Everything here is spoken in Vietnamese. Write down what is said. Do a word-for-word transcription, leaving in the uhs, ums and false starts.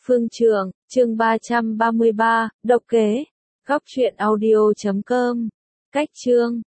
Phương Trường, chương ba trăm ba mươi ba, độc kế. Góc truyện audio chấm com. Cách chương